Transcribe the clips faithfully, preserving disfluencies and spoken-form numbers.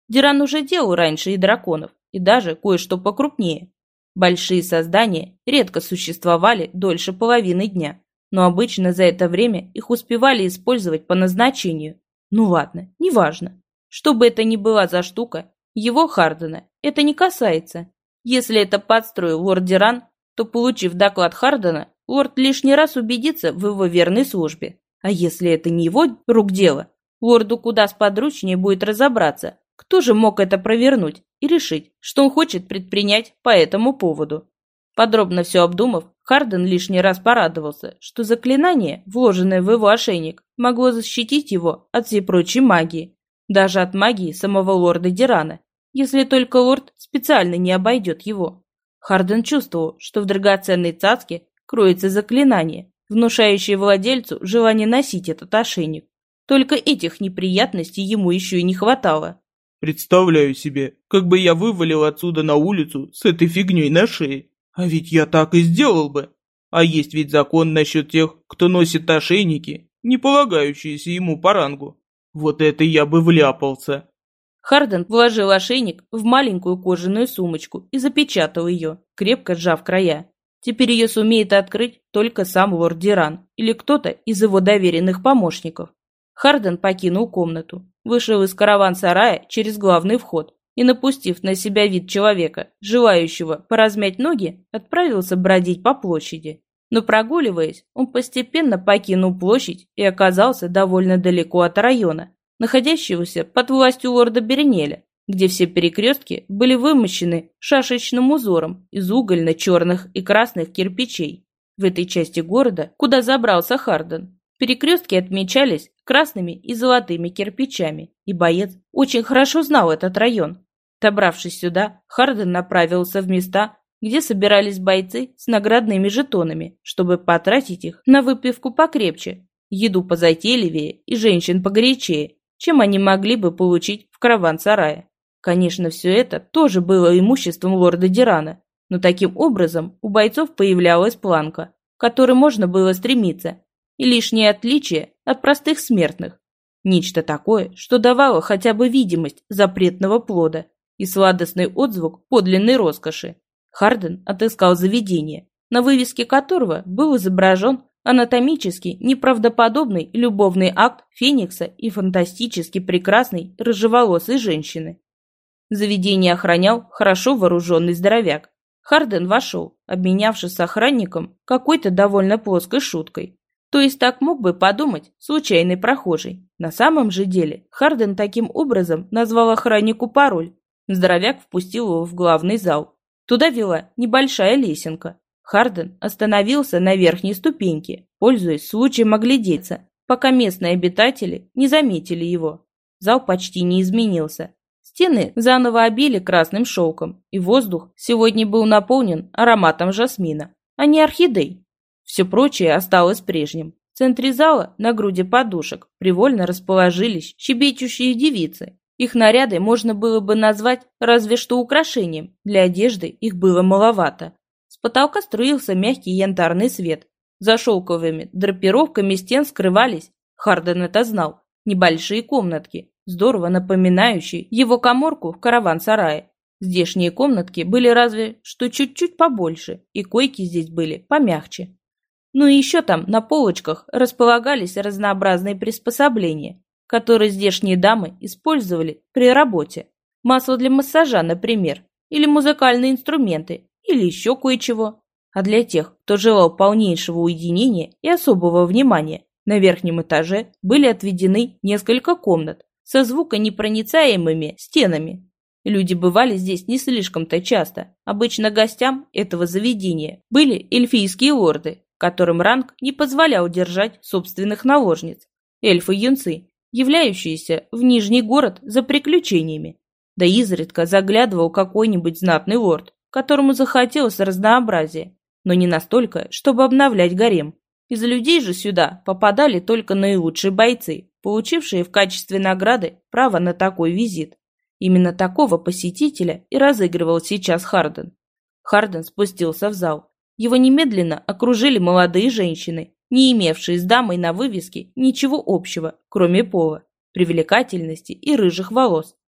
Диран уже делал раньше и драконов, и даже кое-что покрупнее. Большие создания редко существовали дольше половины дня, но обычно за это время их успевали использовать по назначению. Ну ладно, неважно. Что бы это ни была за штука, его, Хардена, это не касается. Если это подстроил лорд Диран, то, получив доклад Хардена, лорд лишний раз убедится в его верной службе. А если это не его рук дело, лорду куда сподручнее будет разобраться, кто же мог это провернуть, и решить, что он хочет предпринять по этому поводу. Подробно все обдумав, Харден лишний раз порадовался, что заклинание, вложенное в его ошейник, могло защитить его от всей прочей магии, даже от магии самого лорда Дирана, если только лорд специально не обойдет его. Харден чувствовал, что в драгоценной цацке кроется заклинание, внушающее владельцу желание носить этот ошейник. Только этих неприятностей ему еще и не хватало. Представляю себе, как бы я вывалил отсюда на улицу с этой фигней на шее. А ведь я так и сделал бы. А есть ведь закон насчет тех, кто носит ошейники, не полагающиеся ему по рангу. Вот это я бы вляпался. Харден вложил ошейник в маленькую кожаную сумочку и запечатал ее, крепко сжав края. Теперь ее сумеет открыть только сам лорд Диран или кто-то из его доверенных помощников. Харден покинул комнату, вышел из караван-сарая через главный вход и, напустив на себя вид человека, желающего поразмять ноги, отправился бродить по площади. Но прогуливаясь, он постепенно покинул площадь и оказался довольно далеко от района, находящегося под властью лорда Бернеля, где все перекрестки были вымощены шашечным узором из угольно-черных и красных кирпичей. В этой части города, куда забрался Харден, перекрестки отмечались красными и золотыми кирпичами, и боец очень хорошо знал этот район. Добравшись сюда, Харден направился в места, где собирались бойцы с наградными жетонами, чтобы потратить их на выпивку покрепче, еду позатейливее и женщин погорячее, чем они могли бы получить в караван-сарае. Конечно, все это тоже было имуществом лорда Дирана, но таким образом у бойцов появлялась планка, к которой можно было стремиться, и лишнее отличие от простых смертных. Нечто такое, что давало хотя бы видимость запретного плода и сладостный отзвук подлинной роскоши. Харден отыскал заведение, на вывеске которого был изображен анатомически неправдоподобный любовный акт Феникса и фантастически прекрасной рыжеволосой женщины. Заведение охранял хорошо вооруженный здоровяк. Харден вошел, обменявшись с охранником какой-то довольно плоской шуткой. То есть так мог бы подумать случайный прохожий. На самом же деле Харден таким образом назвал охраннику пароль. Здоровяк впустил его в главный зал. Туда вела небольшая лесенка. Харден остановился на верхней ступеньке, пользуясь случаем оглядеться, пока местные обитатели не заметили его. Зал почти не изменился. Стены заново обили красным шелком, и воздух сегодня был наполнен ароматом жасмина, а не орхидей. Все прочее осталось прежним. В центре зала, на груди подушек, привольно расположились щебечущие девицы. Их наряды можно было бы назвать разве что украшением, для одежды их было маловато. С потолка струился мягкий янтарный свет. За шелковыми драпировками стен скрывались, Харден это знал, небольшие комнатки, здорово напоминающие его каморку в караван-сарае. Здешние комнатки были разве что чуть-чуть побольше, и койки здесь были помягче. Ну и еще там на полочках располагались разнообразные приспособления, которые здешние дамы использовали при работе. Масло для массажа, например, или музыкальные инструменты, или еще кое-чего. А для тех, кто желал полнейшего уединения и особого внимания, на верхнем этаже были отведены несколько комнат со звуконепроницаемыми стенами. Люди бывали здесь не слишком-то часто. Обычно гостям этого заведения были эльфийские лорды, которым ранг не позволял держать собственных наложниц. Эльфы-юнцы, являющиеся в Нижний город за приключениями. Да изредка заглядывал какой-нибудь знатный лорд, которому захотелось разнообразия, но не настолько, чтобы обновлять гарем. Из людей же сюда попадали только наилучшие бойцы, получившие в качестве награды право на такой визит. Именно такого посетителя и разыгрывал сейчас Харден. Харден спустился в зал. Его немедленно окружили молодые женщины, не имевшие с дамой на вывеске ничего общего, кроме пола, привлекательности и рыжих волос.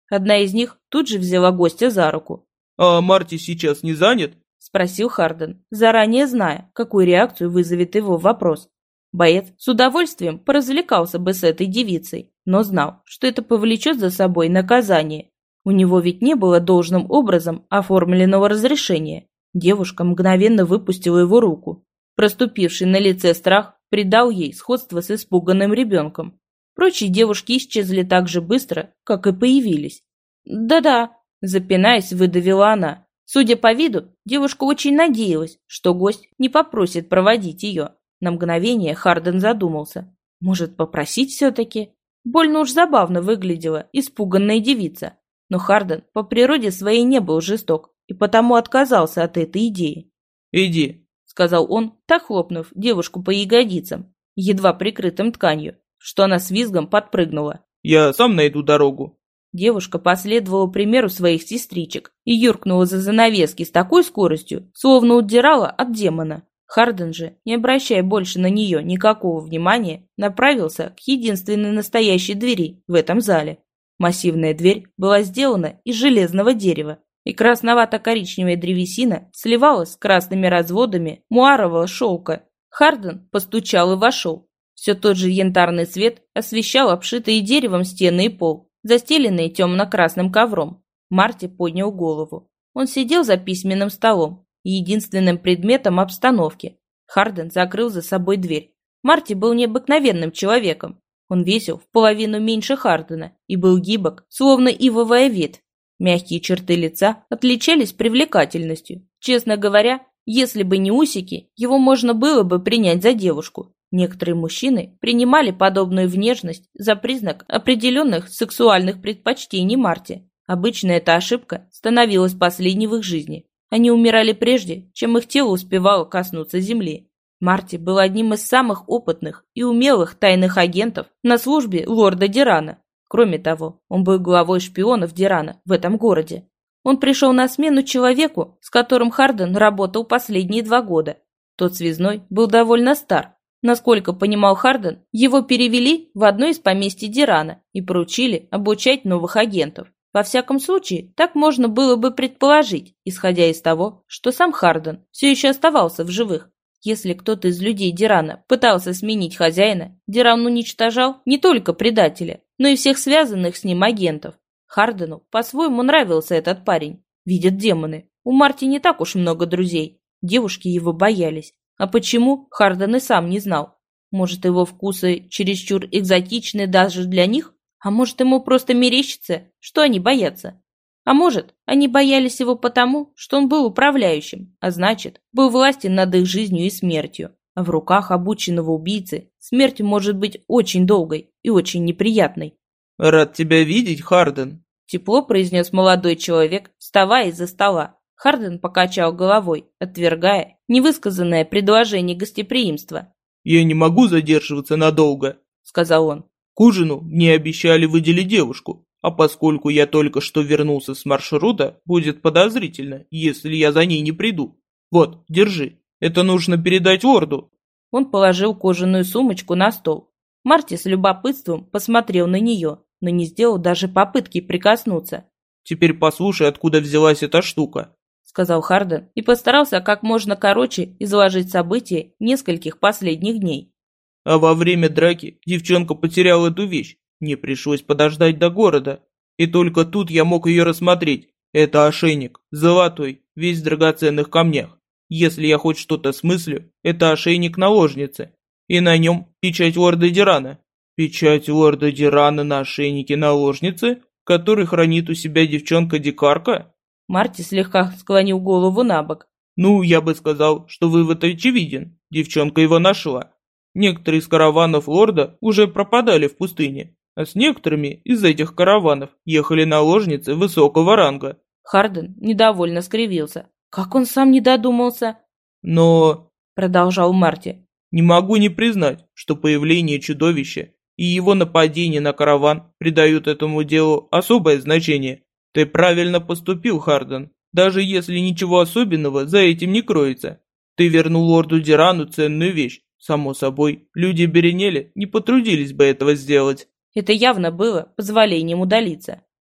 Одна из них тут же взяла гостя за руку. «А Марти сейчас не занят?» – спросил Харден, заранее зная, какую реакцию вызовет его вопрос. Боец с удовольствием поразвлекался бы с этой девицей, но знал, что это повлечет за собой наказание. У него ведь не было должным образом оформленного разрешения. Девушка мгновенно выпустила его руку. Проступивший на лице страх придал ей сходство с испуганным ребенком. Прочие девушки исчезли так же быстро, как и появились. «Да-да», – запинаясь, выдавила она. Судя по виду, девушка очень надеялась, что гость не попросит проводить ее. На мгновение Харден задумался. Может, попросить все-таки? Больно уж забавно выглядела испуганная девица. Но Харден по природе своей не был жесток и потому отказался от этой идеи. «Иди», — сказал он, так хлопнув девушку по ягодицам, едва прикрытым тканью, что она с визгом подпрыгнула. «Я сам найду дорогу». Девушка последовала примеру своих сестричек и юркнула за занавески с такой скоростью, словно удирала от демона. Харден же, не обращая больше на нее никакого внимания, направился к единственной настоящей двери в этом зале. Массивная дверь была сделана из железного дерева, и красновато-коричневая древесина сливалась с красными разводами муарового шелка. Харден постучал и вошел. Все тот же янтарный свет освещал обшитые деревом стены и пол, застеленные темно-красным ковром. Марти поднял голову. Он сидел за письменным столом, единственным предметом обстановки. Харден закрыл за собой дверь. Марти был необыкновенным человеком. Он весил в половину меньше Хардена и был гибок, словно ивовая ветвь. Мягкие черты лица отличались привлекательностью. Честно говоря, если бы не усики, его можно было бы принять за девушку. Некоторые мужчины принимали подобную внешность за признак определенных сексуальных предпочтений Марти. Обычно эта ошибка становилась последней в их жизни. Они умирали прежде, чем их тело успевало коснуться земли. Марти был одним из самых опытных и умелых тайных агентов на службе лорда Дирана. Кроме того, он был главой шпионов Дирана в этом городе. Он пришел на смену человеку, с которым Харден работал последние два года. Тот связной был довольно стар. Насколько понимал Харден, его перевели в одно из поместьй Дирана и поручили обучать новых агентов. Во всяком случае, так можно было бы предположить, исходя из того, что сам Харден все еще оставался в живых. Если кто-то из людей Дирана пытался сменить хозяина, Диран уничтожал не только предателя, но и всех связанных с ним агентов. Хардену по-своему нравился этот парень. Видят демоны. У Марти не так уж много друзей. Девушки его боялись. А почему, Харден и сам не знал. Может, его вкусы чересчур экзотичны даже для них? А может, ему просто мерещится, что они боятся? А может, они боялись его потому, что он был управляющим, а значит, был властен над их жизнью и смертью. А в руках обученного убийцы смерть может быть очень долгой и очень неприятной. «Рад тебя видеть, Харден», — тепло произнес молодой человек, вставая из-за стола. Харден покачал головой, отвергая невысказанное предложение гостеприимства. «Я не могу задерживаться надолго», — сказал он. «К ужину мне обещали выделить девушку. А поскольку я только что вернулся с маршрута, будет подозрительно, если я за ней не приду. Вот, держи. Это нужно передать лорду». Он положил кожаную сумочку на стол. Марти с любопытством посмотрел на нее, но не сделал даже попытки прикоснуться. «Теперь послушай, откуда взялась эта штука», — сказал Харден и постарался как можно короче изложить события нескольких последних дней. «А во время драки девчонка потеряла эту вещь. Мне пришлось подождать до города, и только тут я мог ее рассмотреть. Это ошейник, золотой, весь в драгоценных камнях. Если я хоть что-то смыслю, это ошейник наложницы, и на нем печать лорда Дирана. Печать лорда Дирана на ошейнике наложницы, который хранит у себя девчонка-дикарка?» Марти слегка склонил голову на бок. «Ну, я бы сказал, что вывод очевиден. Девчонка его нашла. Некоторые из караванов лорда уже пропадали в пустыне. А с некоторыми из этих караванов ехали наложницы высокого ранга». Харден недовольно скривился. Как он сам не додумался? «Но...» — продолжал Марти. «Не могу не признать, что появление чудовища и его нападение на караван придают этому делу особое значение. Ты правильно поступил, Харден, даже если ничего особенного за этим не кроется. Ты вернул лорду Дирану ценную вещь. Само собой, люди Беренеля не потрудились бы этого сделать». Это явно было позволением удалиться.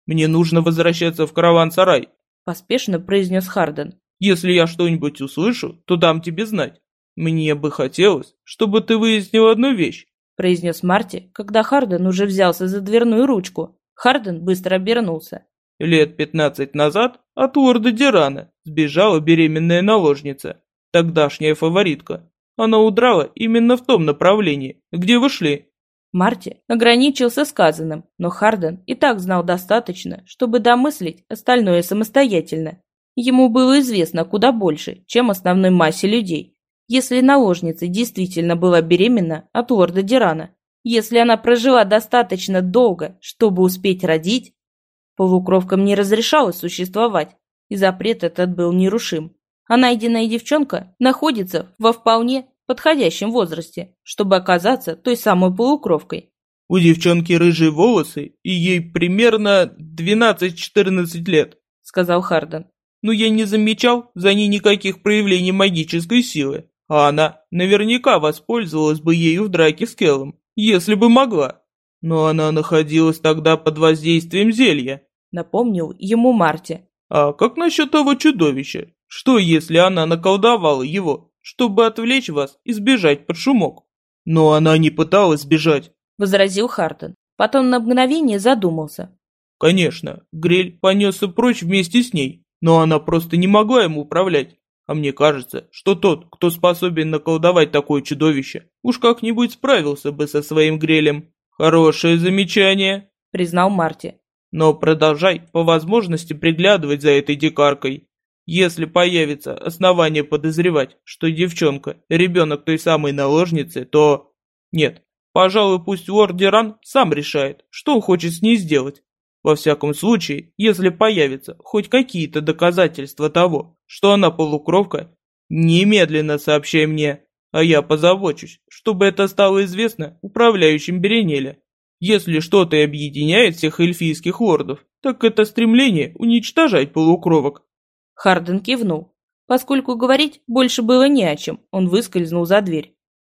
Мне нужно возвращаться в караван-сарай», – поспешно произнес Харден. «Если я что-нибудь услышу, то дам тебе знать. Мне бы хотелось, чтобы ты выяснил одну вещь», – произнес Марти, когда Харден уже взялся за дверную ручку. Харден быстро обернулся. «Лет пятнадцать назад от лорда Дирана сбежала беременная наложница, тогдашняя фаворитка. Она удрала именно в том направлении, где вы шли». Марти ограничился сказанным, но Харден и так знал достаточно, чтобы домыслить остальное самостоятельно. Ему было известно куда больше, чем основной массе людей. Если наложница действительно была беременна от лорда Дирана, если она прожила достаточно долго, чтобы успеть родить, полукровкам не разрешалось существовать, и запрет этот был нерушим. А найденная девчонка находится во вполне подходящем возрасте, чтобы оказаться той самой полукровкой. «У девчонки рыжие волосы, и ей примерно двенадцать-четырнадцать лет», – сказал Харден. «Но я не замечал за ней никаких проявлений магической силы, а она наверняка воспользовалась бы ею в драке с Келлом, если бы могла. Но она находилась тогда под воздействием зелья», – напомнил ему Марти. «А как насчет того чудовища? Что, если она наколдовала его, чтобы отвлечь вас и сбежать под шумок?» «Но она не пыталась сбежать», – возразил Харден. Потом на мгновение задумался. «Конечно, Грель понесся прочь вместе с ней, но она просто не могла ему управлять. А мне кажется, что тот, кто способен наколдовать такое чудовище, уж как-нибудь справился бы со своим Грелем». «Хорошее замечание», – признал Марти. «Но продолжай по возможности приглядывать за этой дикаркой. Если появится основание подозревать, что девчонка – ребенок той самой наложницы, то… Нет, пожалуй, пусть лорд Диран сам решает, что он хочет с ней сделать. Во всяком случае, если появятся хоть какие-то доказательства того, что она полукровка, немедленно сообщай мне, а я позабочусь, чтобы это стало известно управляющим Беренеля. Если что-то и объединяет всех эльфийских лордов, так это стремление уничтожать полукровок». Харден кивнул. Поскольку говорить больше было не о чем, он выскользнул за дверь.